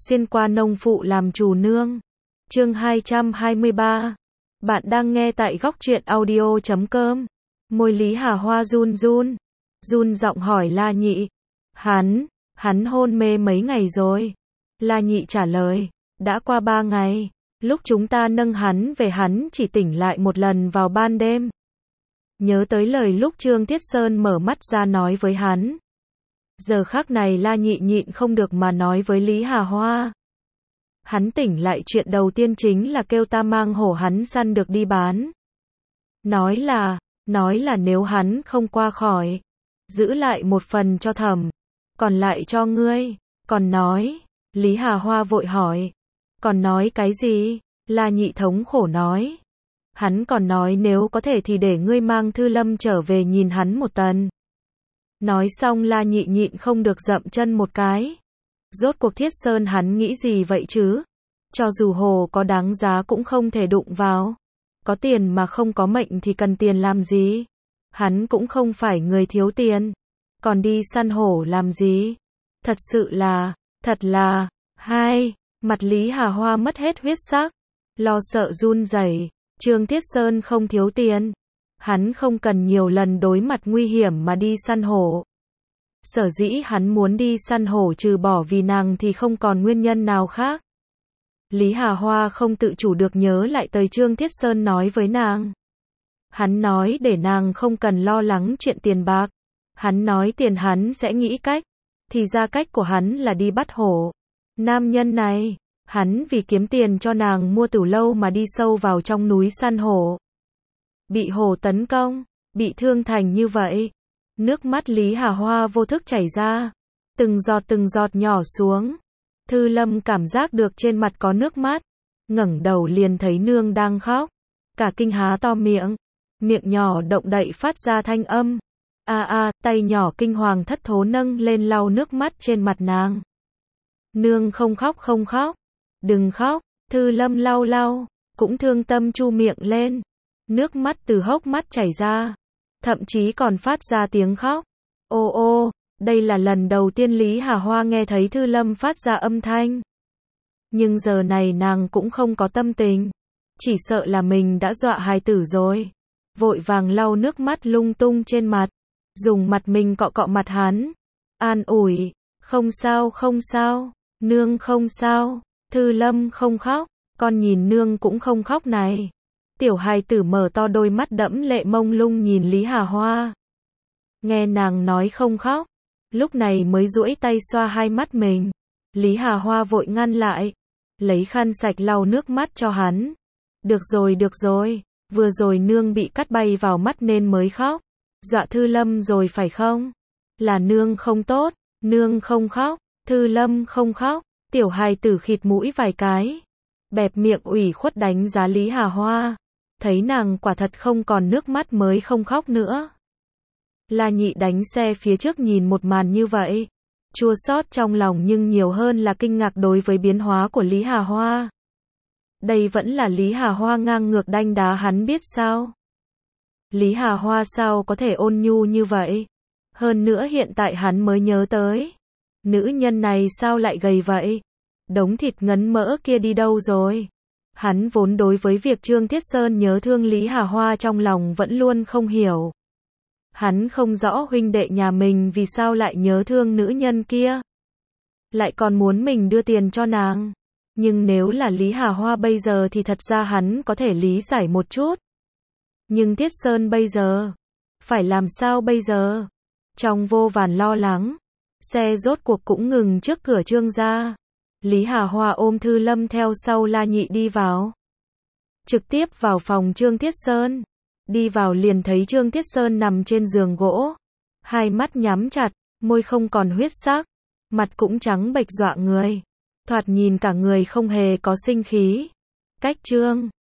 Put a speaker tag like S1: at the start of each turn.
S1: Xuyên qua nông phụ làm chủ nương. Chương 223. Bạn đang nghe tại góc truyện audio.com. Môi Lý Hà Hoa run run. Run giọng hỏi La Nhị. Hắn hôn mê mấy ngày rồi? La Nhị trả lời. Đã qua 3 ngày. Lúc chúng ta nâng hắn về hắn chỉ tỉnh lại một lần vào ban đêm. Nhớ tới lời lúc Trương Thiết Sơn mở mắt ra nói với hắn. Giờ khắc này La Nhị nhịn không được mà nói với Lý Hà Hoa. Hắn tỉnh lại chuyện đầu tiên chính là kêu ta mang hổ hắn săn được đi bán. Nói là nếu hắn không qua khỏi, giữ lại một phần cho Thẩm, còn lại cho ngươi. Còn nói, Lý Hà Hoa vội hỏi. Còn nói cái gì? La Nhị thống khổ nói. Hắn còn nói nếu có thể thì để ngươi mang Thư Lâm trở về nhìn hắn một tần. Nói xong La Nhị nhịn không được dậm chân một cái. Rốt cuộc Thiết Sơn hắn nghĩ gì vậy chứ? Cho dù hồ có đáng giá cũng không thể đụng vào. Có tiền mà không có mệnh thì cần tiền làm gì? Hắn cũng không phải người thiếu tiền. Còn đi săn hổ làm gì? Thật là, mặt Lý Hà Hoa mất hết huyết sắc. Lo sợ run rẩy. Trương Thiết Sơn không thiếu tiền. Hắn không cần nhiều lần đối mặt nguy hiểm mà đi săn hổ. Sở dĩ hắn muốn đi săn hổ trừ bỏ vì nàng thì không còn nguyên nhân nào khác. Lý Hà Hoa không tự chủ được nhớ lại tới Trương Thiết Sơn nói với nàng. Hắn nói để nàng không cần lo lắng chuyện tiền bạc. Hắn nói tiền hắn sẽ nghĩ cách. Thì ra cách của hắn là đi bắt hổ. Nam nhân này, hắn vì kiếm tiền cho nàng mua tử lâu mà đi sâu vào trong núi săn hổ. Bị hổ tấn công, bị thương thành như vậy. Nước mắt Lý Hà Hoa vô thức chảy ra. Từng giọt nhỏ xuống. Thư Lâm cảm giác được trên mặt có nước mắt. Ngẩng đầu liền thấy nương đang khóc. Cả kinh há to miệng. Miệng nhỏ động đậy phát ra thanh âm. Tay nhỏ kinh hoàng thất thố nâng lên lau nước mắt trên mặt nàng. Nương không khóc. Đừng khóc. Thư Lâm lau. Cũng thương tâm chu miệng lên. Nước mắt từ hốc mắt chảy ra. Thậm chí còn phát ra tiếng khóc. Ô, đây là lần đầu tiên Lý Hà Hoa nghe thấy Thư Lâm phát ra âm thanh. Nhưng giờ này nàng cũng không có tâm tình. Chỉ sợ là mình đã dọa hài tử rồi. Vội vàng lau nước mắt lung tung trên mặt. Dùng mặt mình cọ mặt hắn. An ủi. Không sao. Nương không sao. Thư Lâm không khóc. Con nhìn nương cũng không khóc này. Tiểu hài tử mở to đôi mắt đẫm lệ mông lung nhìn Lý Hà Hoa. Nghe nàng nói không khóc. Lúc này mới duỗi tay xoa hai mắt mình. Lý Hà Hoa vội ngăn lại. Lấy khăn sạch lau nước mắt cho hắn. Được rồi. Vừa rồi nương bị cắt bay vào mắt nên mới khóc. Dọa Thư Lâm rồi phải không? Là nương không tốt. Nương không khóc. Thư Lâm không khóc. Tiểu hài tử khịt mũi vài cái. Bẹp miệng ủy khuất đánh giá Lý Hà Hoa. Thấy nàng quả thật không còn nước mắt mới không khóc nữa. La Nhị đánh xe phía trước nhìn một màn như vậy. Chua xót trong lòng nhưng nhiều hơn là kinh ngạc đối với biến hóa của Lý Hà Hoa. Đây vẫn là Lý Hà Hoa ngang ngược đanh đá hắn biết sao? Lý Hà Hoa sao có thể ôn nhu như vậy? Hơn nữa hiện tại hắn mới nhớ tới. Nữ nhân này sao lại gầy vậy? Đống thịt ngấn mỡ kia đi đâu rồi? Hắn vốn đối với việc Trương Thiết Sơn nhớ thương Lý Hà Hoa trong lòng vẫn luôn không hiểu. Hắn không rõ huynh đệ nhà mình vì sao lại nhớ thương nữ nhân kia. Lại còn muốn mình đưa tiền cho nàng. Nhưng nếu là Lý Hà Hoa bây giờ thì thật ra hắn có thể lý giải một chút. Nhưng Thiết Sơn bây giờ, phải làm sao bây giờ? Trong vô vàn lo lắng, xe rốt cuộc cũng ngừng trước cửa Trương gia. Lý Hà Hoa ôm Thư Lâm theo sau La Nhị đi vào. Trực tiếp vào phòng Trương Thiết Sơn. Đi vào liền thấy Trương Thiết Sơn nằm trên giường gỗ. Hai mắt nhắm chặt, môi không còn huyết sắc. Mặt cũng trắng bệch dọa người. Thoạt nhìn cả người không hề có sinh khí. Cách Trương